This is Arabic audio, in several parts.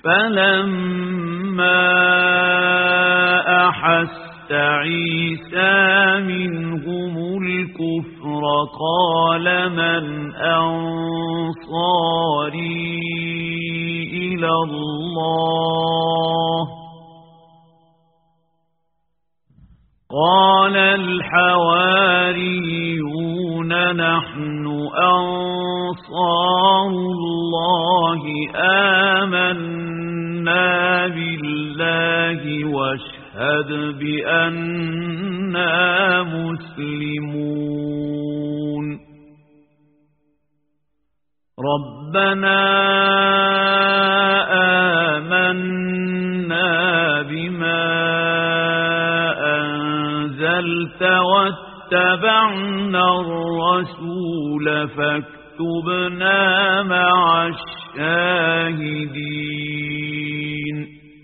فلما أحس عيسى منهم الكفر قال من أنصاري إلى الله قال الحواريون نحن أنصار الله آمنا بالله واشهد بأننا مسلمون ربنا آمنا بما أنزلت واتبعنا الرسول فاكتبنا مع الشاهدين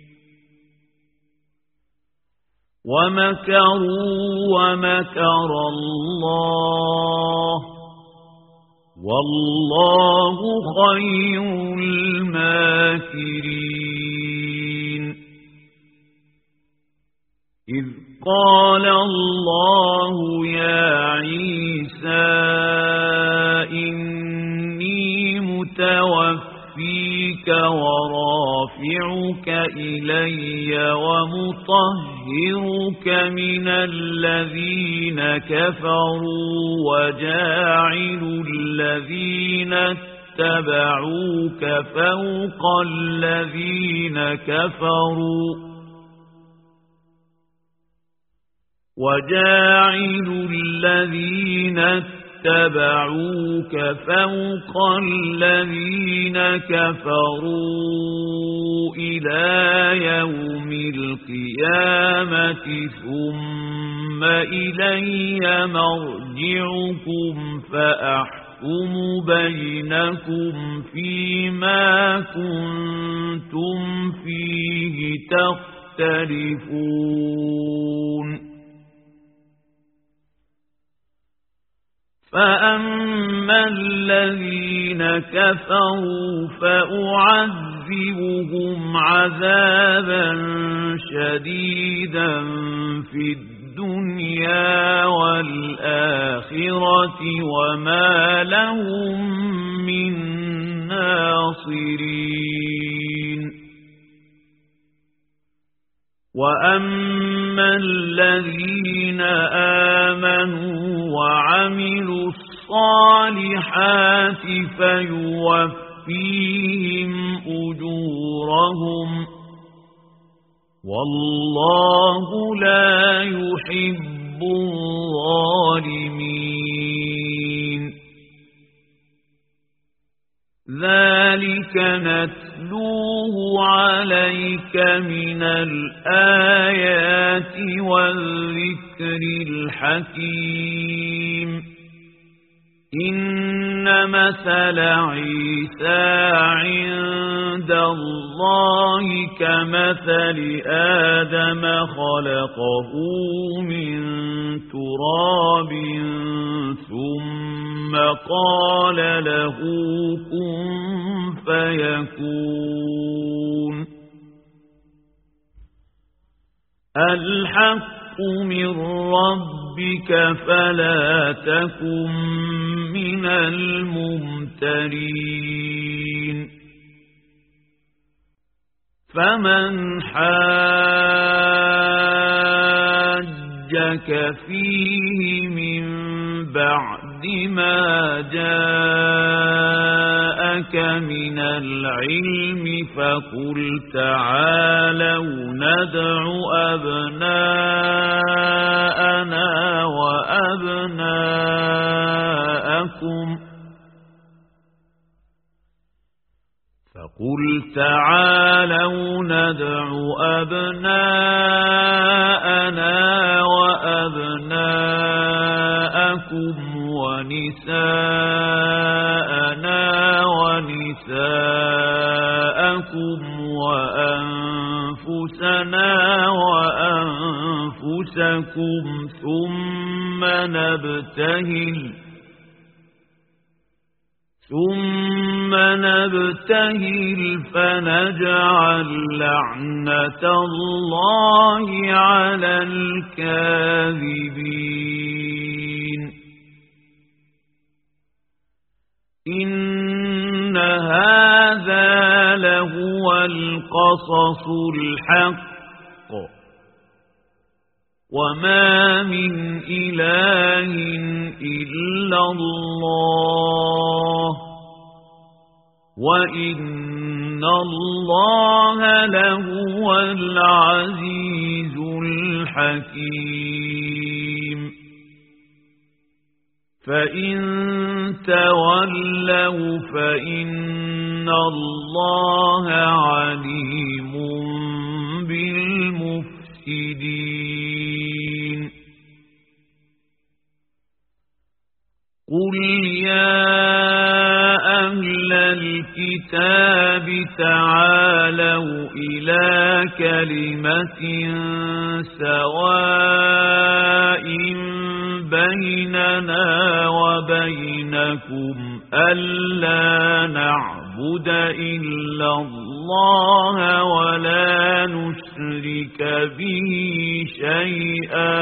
ومكروا ومكر الله والله خير الماكرين إذ قال الله يا عيسى إني متوفيك ورافعك إلي ومطهرك من الذين كفروا وجاعل الذين اتبعوك فوق الذين كفروا وجاعل الذين اتبعوك فوق الذين كفروا إلى يوم القيامة ثم إلي مرجعكم فأحكم بينكم فيما كنتم فيه تختلفون فأما الذين كفروا فأعذبهم عذابا شديدا في الدنيا والآخرة وما لهم من ناصرين وأما الذين آمنوا وعملوا الصالحات فيوفيهم أجورهم والله لا يحب الظالمين ذلك نتلوه عليك من الآيات والذكر الحكيم إن مثل عيسى عند الله كمثل آدم خلقه من تراب ثم قال له كن فيكون الحق من ربك فلا تكن من الممترين فمن حاجك فيه من بعد ما جاءك من العلم فقل تعالوا ندع أبناءنا وأبناءكم فقل تعالوا ندع أبناءنا وأبناءكم ونساءنا ونساءكم وأنفسنا وأنفسكم ثم نبتهل فنجعل لعنة الله على الكاذبين إن هذا لهو القصص الحق وما من إله إلا الله وإن الله لهو العزيز الحكيم فإن تولوا فإن الله عليم بالمفسدين قل يا أهل الكتاب تعالوا إلى كلمة سواء بيننا وبينكم ألا نعبد إلا الله ولا نشرك به شيئا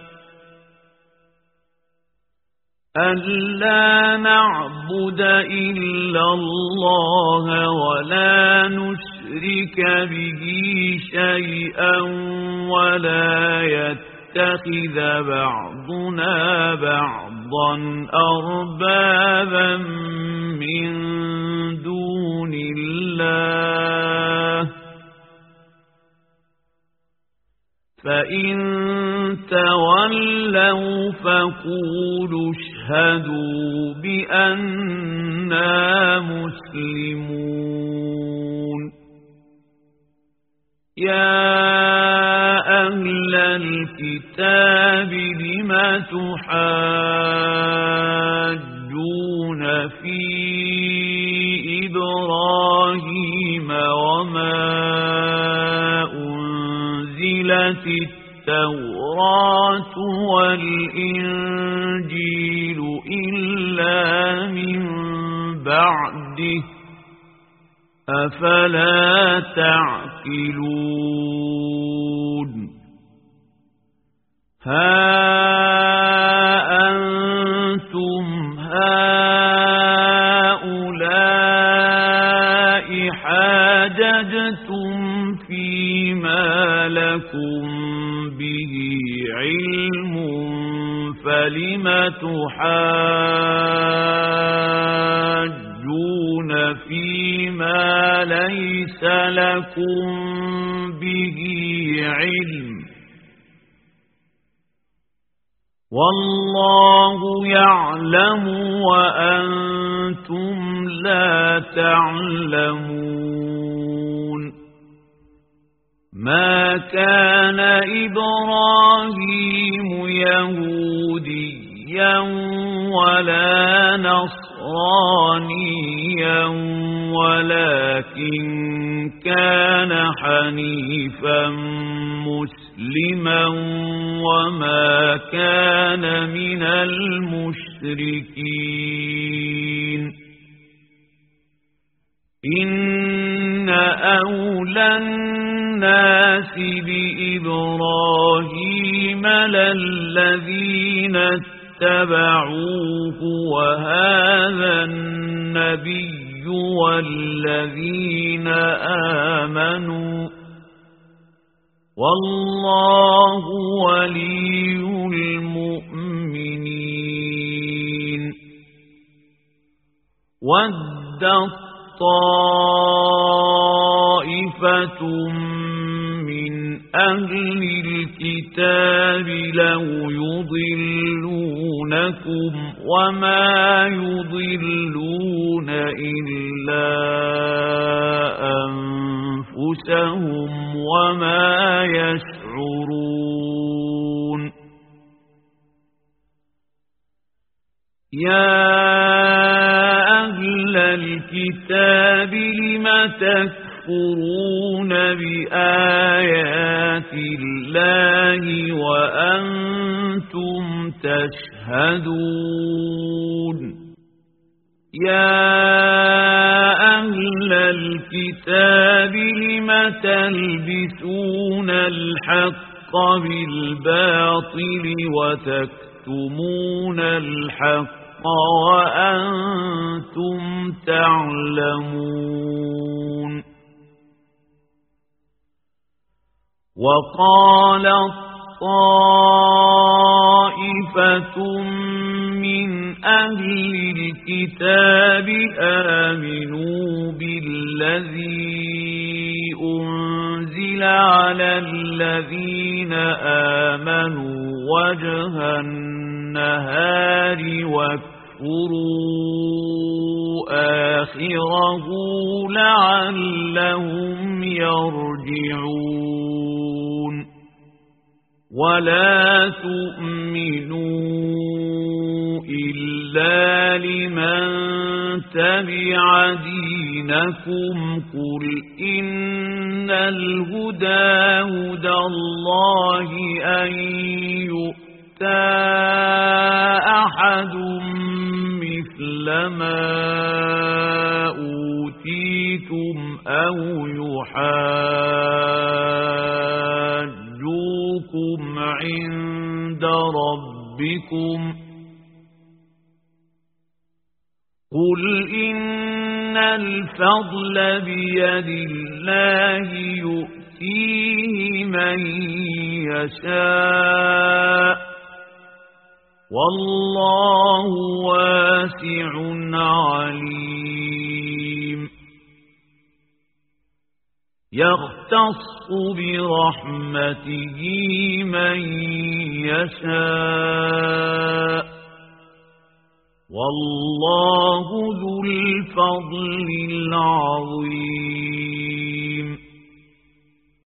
ألا نعبد إلا الله ولا نشرك به شيئا ولا يتخذ بعضنا بعضا أربابا من دون الله فإن تولوا فقولوا اشهدوا بأننا مسلمون يا أهل الكتاب لم تحاجون في إبراهيم وما أنزلت التوراة والإنجيل إلا من بعده أفلا تعقلون ها أنتم هؤلاء حاججتم فيما لكم به علم فلم تحاجون فيما ليس لكم به علم والله يعلم وأنتم لا تعلمون ما كان إبراهيم يهوديا ولا نصرانيا ولكن كان حنيفا مسلما وما كان من المشركين إن أولى الناس بإبراهيم للذين اتبعوه وهذا النبي والذين آمنوا والله ولي المؤمنين ودت طائفة من أهل الكتاب لو يضلونكم وما يضلون إلا أنفسهم وما يشعرون يا أهل الكتاب لم تكفرون بآيات الله وأنتم تشهدون يا أهل الكتاب لم تلبسون الحق بالباطل وتكتمون الحق وأنتم تعلمون وقالت طائفة من أهل الكتاب آمنوا بالذي أنزل على الذين آمنوا وجه النهار واكفروا آخره لعلهم يرجعون ولا تؤمنوا إلا لمن تبع دينكم قل إن الهدى هدى الله أن يؤتى أحد مثل ما أوتيتم أو يحاجوكم عند ربكم قل إن الفضل بيد الله يؤتيه من يشاء والله واسع عليم يختص برحمته من يشاء والله ذو الفضل العظيم